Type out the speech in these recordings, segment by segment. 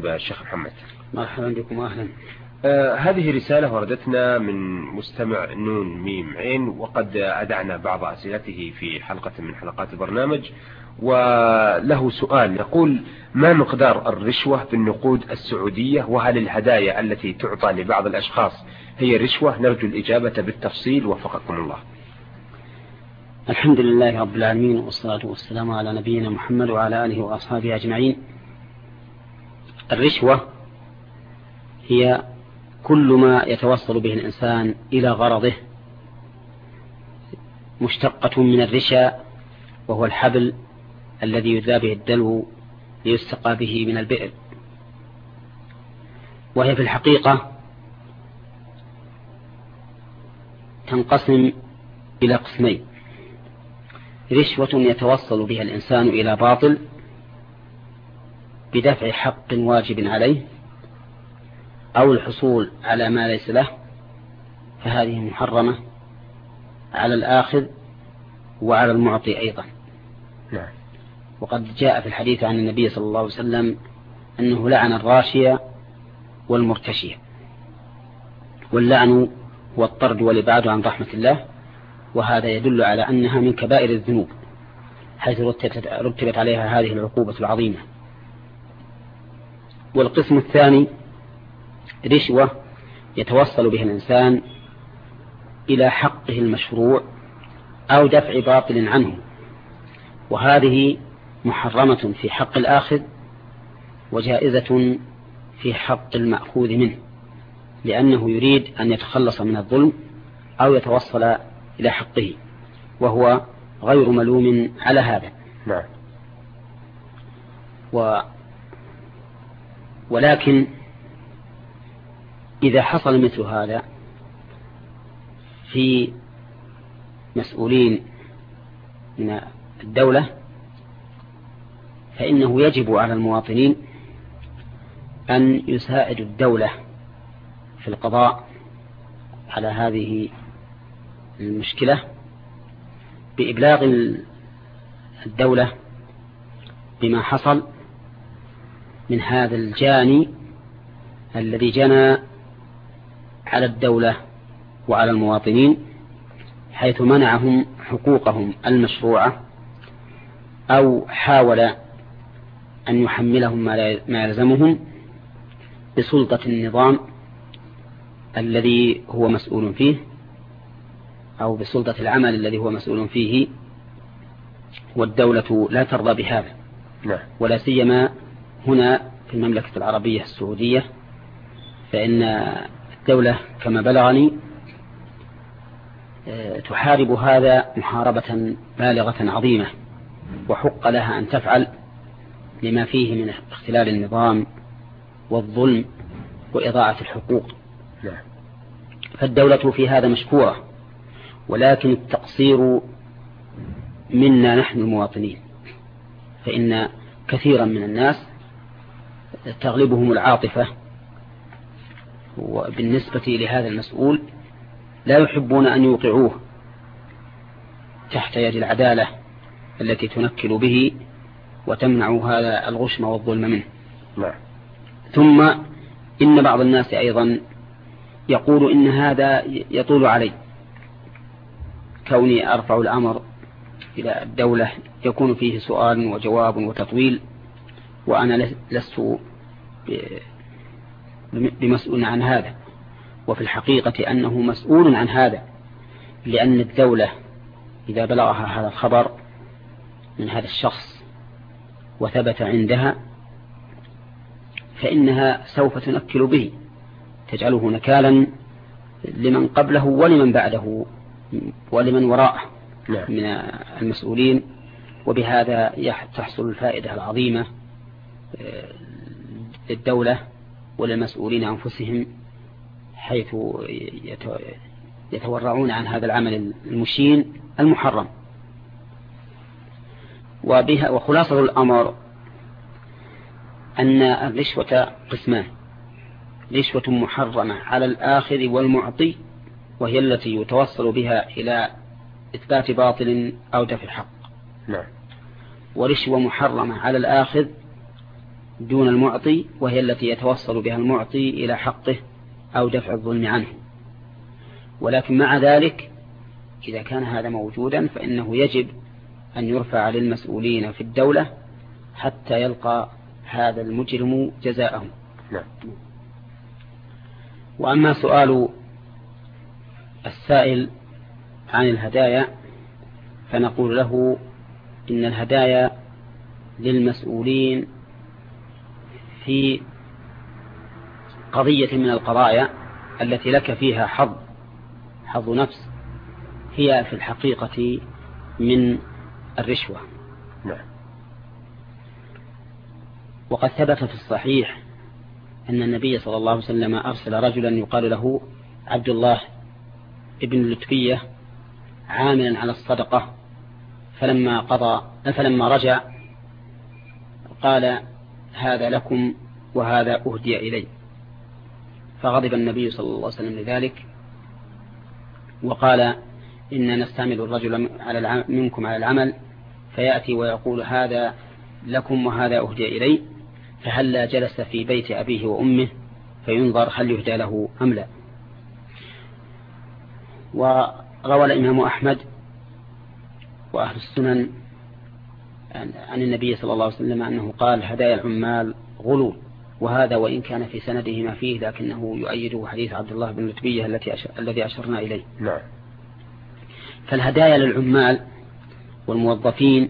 بالشيخ محمد. مرحبا بكم وأهلا. هذه رسالة وردتنا من مستمع نون ميم عين، وقد أدعنا بعض أسئلته في حلقة من حلقات البرنامج، وله سؤال يقول: ما مقدار الرشوة بالنقود السعودية؟ وهل الهدايا التي تعطى لبعض الأشخاص هي رشوة؟ نرجو الإجابة بالتفصيل وفقكم الله. الحمد لله رب العالمين، والصلاة والسلام على نبينا محمد وعلى آله وأصحابه أجمعين. الرشوة هي كل ما يتوصل به الإنسان إلى غرضه، مشتقة من الرشا، وهو الحبل الذي يذاب به الدلو ليستقى به من البئر. وهي في الحقيقة تنقسم إلى قسمين: رشوة يتوصل بها الإنسان إلى باطل بدفع حق واجب عليه أو الحصول على ما ليس له، فهذه محرمة على الآخذ وعلى المعطي أيضا. نعم. وقد جاء في الحديث عن النبي صلى الله عليه وسلم أنه لعن الراشية والمرتشية، واللعن هو الطرد والإبعاد عن رحمة الله، وهذا يدل على أنها من كبائر الذنوب حيث رتبت عليها هذه العقوبة العظيمة. والقسم الثاني رشوة يتوصل به الإنسان إلى حقه المشروع أو دفع باطل عنه، وهذه محرمة في حق الآخذ وجائزة في حق المأخوذ منه، لأنه يريد أن يتخلص من الظلم أو يتوصل إلى حقه، وهو غير ملوم على هذا. نعم. ولكن إذا حصل مثل هذا في مسؤولين من الدولة فإنه يجب على المواطنين أن يساعدوا الدولة في القضاء على هذه المشكلة بإبلاغ الدولة بما حصل من هذا الجاني الذي جنى على الدولة وعلى المواطنين، حيث منعهم حقوقهم المشروعة أو حاول أن يحملهم ما يلزمهم بسلطة النظام الذي هو مسؤول فيه، أو بسلطة العمل الذي هو مسؤول فيه، والدولة لا ترضى بهذا. ولا سيما هنا في المملكة العربية السعودية، فإن الدولة كما بلغني تحارب هذا محاربة بالغة عظيمة، وحق لها أن تفعل لما فيه من اختلال النظام والظلم وإضاعة الحقوق. فالدولة في هذا مشكورة، ولكن التقصير منا نحن المواطنين، فإن كثيرا من الناس تغلبهم العاطفة وبالنسبة لهذا المسؤول لا يحبون أن يوقعوه تحت يد العدالة التي تنكل به وتمنع هذا الغشم والظلم منه. ثم إن بعض الناس أيضا يقول إن هذا يطول علي، كوني أرفع الأمر إلى الدولة يكون فيه سؤال وجواب وتطويل، وأنا لست بمسؤول عن هذا. وفي الحقيقة أنه مسؤول عن هذا، لأن الدولة إذا بلغها هذا الخبر من هذا الشخص وثبت عندها فإنها سوف تنكل به، تجعله نكالا لمن قبله ولمن بعده ولمن وراءه من المسؤولين، وبهذا تحصل الفائدة العظيمة للدولة وللمسؤولين أنفسهم، حيث يتورعون عن هذا العمل المشين المحرم. وخلاصة الأمر أن الرشوة قسمان: رشوة محرمة على الآخذ والمعطي، وهي التي يتوصل بها إلى إثبات باطل أو دفع حق. ورشوة محرمة على الآخذ دون المعطي، وهي التي يتوصل بها المعطي إلى حقه أو دفع الظلم عنه. ولكن مع ذلك إذا كان هذا موجودا فإنه يجب أن يرفع للمسؤولين في الدولة حتى يلقى هذا المجرم جزاءهم. نعم. وأما سؤال السائل عن الهدايا فنقول له إن الهدايا للمسؤولين في قضية من القضايا التي لك فيها حظ نفس هي في الحقيقة من الرشوة. نعم. وقد ثبت في الصحيح أن النبي صلى الله عليه وسلم أرسل رجلا يقال له عبد الله ابن اللتبية عاملا على الصدقة، فلما رجع قال هذا لكم وهذا أهدي إلي، فغضب النبي صلى الله عليه وسلم لذلك وقال إن نستعمل الرجل منكم على العمل فيأتي ويقول هذا لكم وهذا أهدي إلي، فهلا جلس في بيت أبيه وأمه فينظر هل يهدى له أم لا. وروى الإمام أحمد وأهل السنن عن النبي صلى الله عليه وسلم أنه قال هدايا العمال غلول، وهذا وإن كان في سنده ما فيه لكنه يؤيده حديث عبد الله بن لتبية الذي أشرنا إليه. نعم. فالهدايا للعمال والموظفين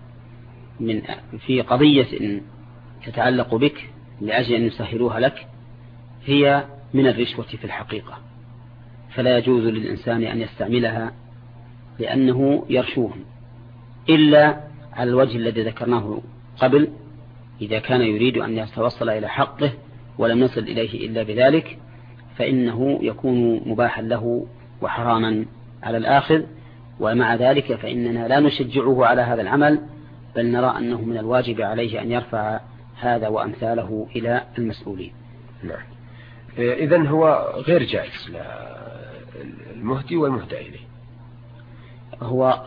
في قضية تتعلق بك لأجل أن يسهلوها لك هي من الرشوة في الحقيقة، فلا يجوز للإنسان أن يستعملها لأنه يرشوهم إلا على الوجه الذي ذكرناه قبل، إذا كان يريد أن يتوصل إلى حقه ولم يصل إليه إلا بذلك فإنه يكون مباحا له وحراما على الآخذ. ومع ذلك فإننا لا نشجعه على هذا العمل، بل نرى أنه من الواجب عليه أن يرفع هذا وأمثاله إلى المسؤولين. نعم. إذن هو غير جائز المهدي والمهدى إليه. هو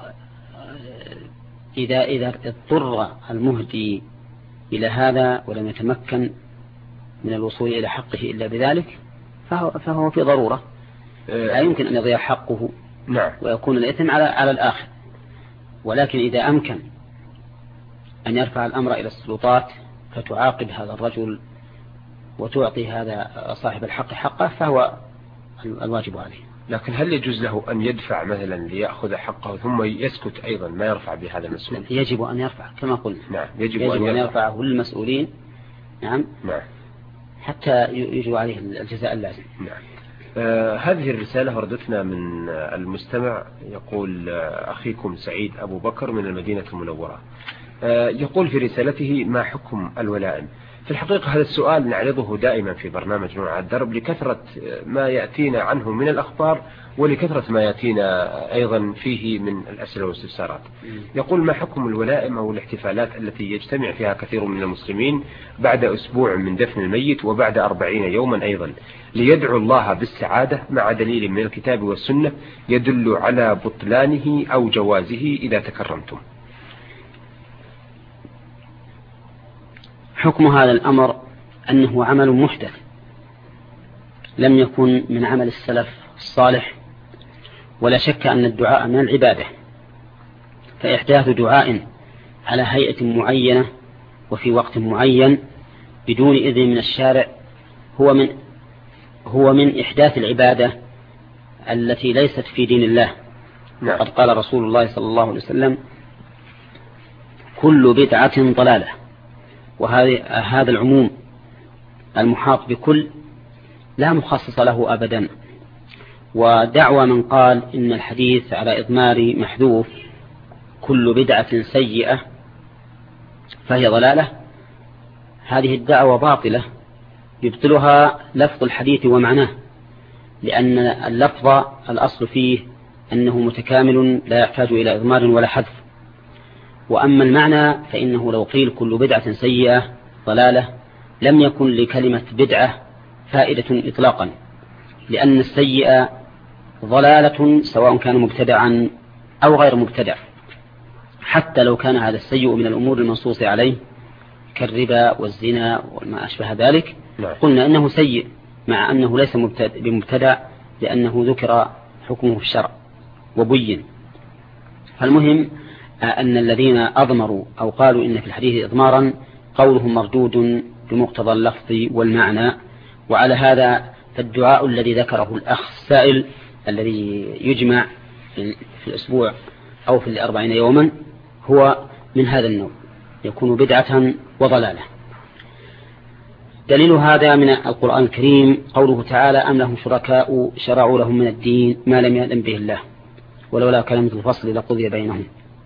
إذا اضطر المهدي إلى هذا ولم يتمكن من الوصول إلى حقه إلا بذلك فهو في ضرورة، لا يمكن أن يضيع حقه. نعم. ويكون الإثم على الآخر. ولكن إذا أمكن أن يرفع الأمر إلى السلطات فتعاقب هذا الرجل وتعطي هذا صاحب الحق حقه فهو الواجب عليه. لكن هل يجوز له أن يدفع مثلا ليأخذ حقه ثم يسكت أيضا ما يرفع بهذا المسؤول؟ يجب أن يرفع كما قلنا. نعم. يجب أن يرفعه للمسؤولين. نعم. نعم. حتى يجب عليه الجزاء اللازم. نعم. هذه الرسالة وردتنا من المستمع يقول أخيكم سعيد أبو بكر من المدينة المنورة. يقول في رسالته ما حكم الولائم؟ في الحقيقة هذا السؤال نعرضه دائما في برنامج نور على الدرب لكثرة ما يأتينا عنه من الأخبار ولكثرة ما يأتينا أيضا فيه من الأسئلة والاستفسارات. يقول ما حكم الولائم أو الاحتفالات التي يجتمع فيها كثير من المسلمين بعد أسبوع من دفن الميت وبعد 40 يوما أيضا ليدعو الله بالسعادة مع دليل من الكتاب والسنة يدل على بطلانه أو جوازه إذا تكرمتم؟ حكم هذا الأمر أنه عمل محدث لم يكن من عمل السلف الصالح، ولا شك أن الدعاء من العبادة، فإحداث دعاء على هيئة معينة وفي وقت معين بدون إذن من الشارع هو من إحداث العبادة التي ليست في دين الله. قد قال رسول الله صلى الله عليه وسلم كل بدعة ضلالة، وهذا العموم المحاط بكل لا مخصص له أبدا. ودعوى من قال إن الحديث على إضمار محذوف كل بدعة سيئة فهي ضلالة، هذه الدعوة باطلة يبطلها لفظ الحديث ومعناه، لأن اللفظ الأصل فيه أنه متكامل لا يحتاج إلى إضمار ولا حذف. وأما المعنى فإنه لو قيل كل بدعة سيئة ضلالة لم يكن لكلمة بدعة فائدة إطلاقا، لأن السيئة ضلالة سواء كان مبتدعا أو غير مبتدع، حتى لو كان هذا السيء من الأمور المنصوص عليه كالربا والزنا وما أشبه ذلك نعم. قلنا إنه سيء مع أنه ليس بمبتدع لأنه ذكر حكمه في الشرع وبين. فالمهم أن الذين أضمروا أو قالوا إن في الحديث إضمارا قولهم مردود بمقتضى اللفظ والمعنى. وعلى هذا فالدعاء الذي ذكره الأخ السائل الذي يجمع في الأسبوع أو في 40 يوما هو من هذا النوع، يكون بدعة وضلالة. دليل هذا من القرآن الكريم قوله تعالى أم لهم شركاء شرعوا لهم من الدين ما لم يأذن به الله ولولا كلمة الفصل لقضي بينهم.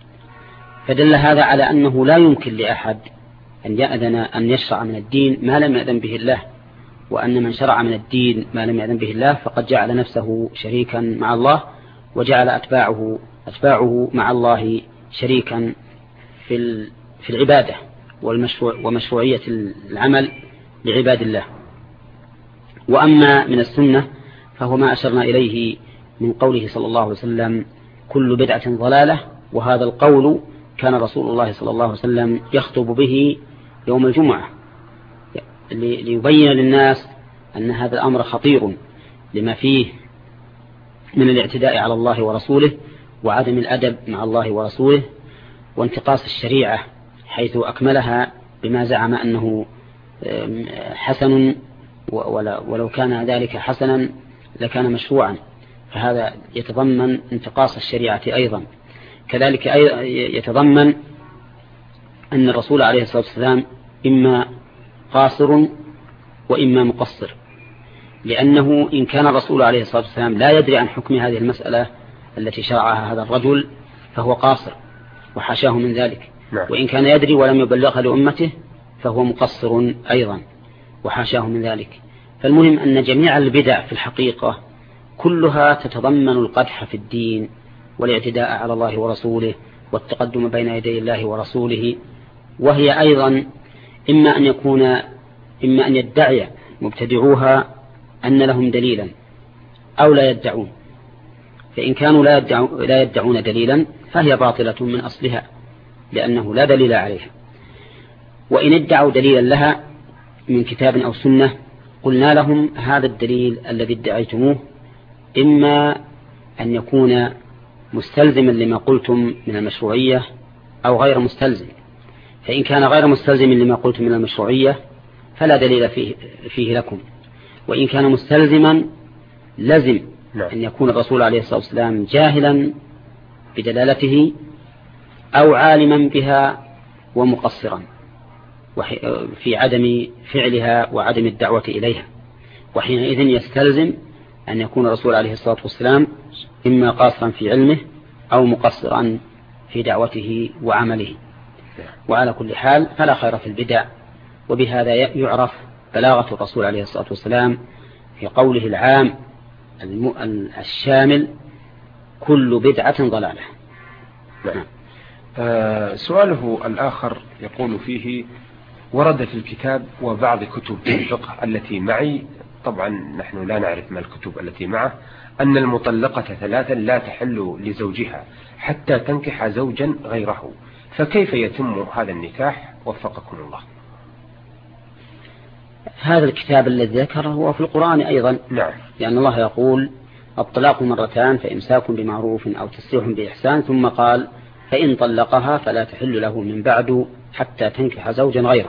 فدل هذا على أنه لا يمكن لأحد أن يأذن أن يشرع من الدين ما لم يأذن به الله، وأن من شرع من الدين ما لم يأذن به الله فقد جعل نفسه شريكا مع الله وجعل أتباعه مع الله شريكا في العبادة ومشروعية العمل لعباد الله. وأما من السنة فهو ما أشرنا إليه من قوله صلى الله عليه وسلم كل بدعة ضلالة، وهذا القول كان رسول الله صلى الله عليه وسلم يخطب به يوم الجمعة ليبين للناس أن هذا الأمر خطير لما فيه من الاعتداء على الله ورسوله وعدم الأدب مع الله ورسوله وانتقاص الشريعة حيث أكملها بما زعم أنه حسن ولو كان ذلك حسنا لكان مشروعا، فهذا يتضمن انتقاص الشريعة أيضا. كذلك يتضمن أن الرسول عليه الصلاة والسلام إما قاصر وإما مقصر، لأنه إن كان الرسول عليه الصلاة والسلام لا يدري عن حكم هذه المسألة التي شرعها هذا الرجل فهو قاصر وحاشاه من ذلك، وإن كان يدري ولم يبلغها لأمته فهو مقصر أيضا وحاشاه من ذلك. فالمهم أن جميع البدع في الحقيقة كلها تتضمن القدح في الدين والاعتداء على الله ورسوله والتقدم بين يدي الله ورسوله، وهي أيضا إما أن يدعي مبتدعوها أن لهم دليلا أو لا يدعون، فإن كانوا لا يدعون دليلا فهي باطلة من أصلها لأنه لا دليل عليها، وإن ادعوا دليلا لها من كتاب أو سنة قلنا لهم هذا الدليل الذي ادعيتموه إما أن يكون مستلزما لما قلتم من المشروعية أو غير مستلزم، فإن كان غير مستلزم لما قلتم من المشروعية فلا دليل فيه لكم، وإن كان مستلزما لازم أن يكون الرسول عليه الصلاة والسلام جاهلا بدلالته أو عالما بها ومقصرا في عدم فعلها وعدم الدعوة إليها، وحينئذ يستلزم أن يكون الرسول عليه الصلاة والسلام إما قاصرا في علمه أو مقصرا في دعوته وعمله. وعلى كل حال فلا خير في البدع، وبهذا يعرف بلاغة الرسول عليه الصلاة والسلام في قوله العام الشامل كل بدعة ضلالة. نعم. سؤاله الآخر يقول فيه ورد في الكتاب وبعض كتب الفقه التي معي، طبعا نحن لا نعرف ما الكتب التي معه، أن المطلقة 3 لا تحل لزوجها حتى تنكح زوجا غيره، فكيف يتم هذا النكاح وفقكم الله؟ هذا الكتاب الذي ذكره هو في القرآن أيضا. نعم. لأن الله يقول الطلاق مرتان فإمساك بمعروف أو تسريح بإحسان، ثم قال فإن طلقها فلا تحل له من بعد حتى تنكح زوجا غيره.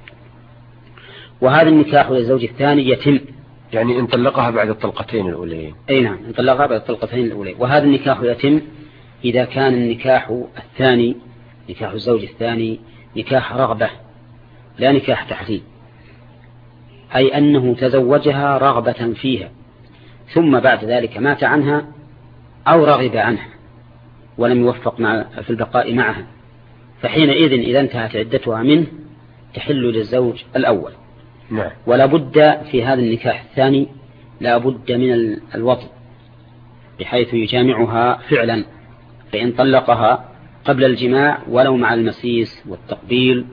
وهذا النكاح للزوج الثاني يتم، يعني إن طلقها بعد الطلقتين الأولين. أي نعم، إن طلقها بعد الطلقتين الأولين. وهذا النكاح يتم إذا كان النكاح الثاني نكاح الزوج الثاني نكاح رغبة لا نكاح تحريم، أي أنه تزوجها رغبة فيها ثم بعد ذلك مات عنها أو رغب عنها ولم يوفق في البقاء معها، فحينئذ إذا انتهت عدتها منه تحل للزوج الأول. نعم. ولا بد في هذا النكاح الثاني لا بد من الوطء بحيث يجامعها فعلا، فإن طلقها قبل الجماع ولو مع المسيس والتقبيل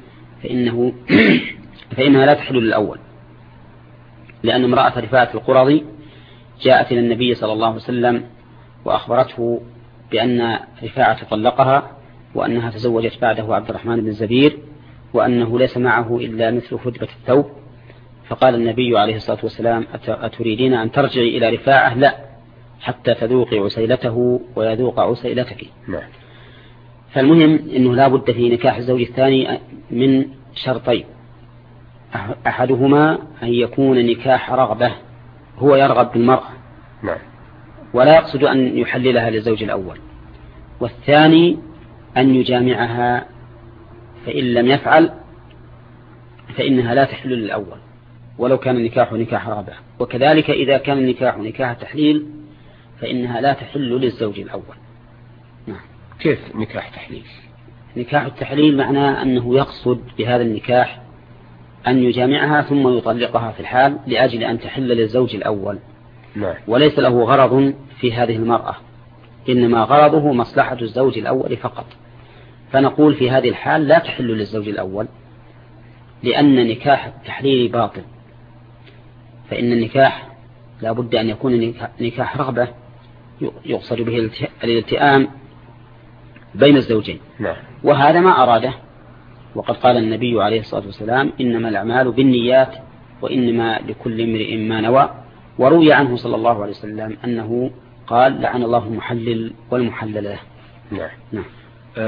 فإنها لا تحل للأول، لأن امرأة رفاعة القرظي جاءت إلى النبي صلى الله عليه وسلم وأخبرته بأن رفاعة طلقها وأنها تزوجت بعده عبد الرحمن بن الزبير، وأنه ليس معه إلا مثل فتبة الثوب، فقال النبي عليه الصلاة والسلام: أتريدين أن ترجعي إلى رفاعة؟ لا، حتى تذوقي عسيلته ويذوق عسيلتك. فالمهم أنه لا بد في نكاح الزوج الثاني من شرطين: أحدهما أن يكون نكاح رغبة، هو يرغب بالمرأة ولا يقصد أن يحللها للزوج الأول، والثاني أن يجامعها، فإن لم يفعل فإنها لا تحل للأول ولو كان النكاح نكاح رغبة، وكذلك إذا كان النكاح نكاح تحليل فإنها لا تحل للزوج الأول. كيف نكاح تحليل؟ نكاح التحليل معناه أنه يقصد بهذا النكاح أن يجامعها ثم يطلقها في الحال لأجل أن تحل للزوج الأول. وليس له غرض في هذه المرأة، إنما غرضه مصلحة الزوج الأول فقط. فنقول في هذه الحال لا تحل للزوج الأول، لأن نكاح التحليل باطل. فإن النكاح لا بد أن يكون نكاح رغبة يقصد به الالتئام بين الزوجين، وهذا ما أراده. وقد قال النبي عليه الصلاة والسلام: إنما الأعمال بالنيات وإنما لكل امرئ ما نوى. وروي عنه صلى الله عليه وسلم أنه قال: لعن الله المحلل والمحلل له.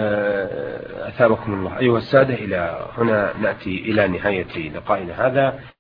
أثابكم الله أيها السادة. إلى هنا نأتي إلى نهاية لقائنا هذا.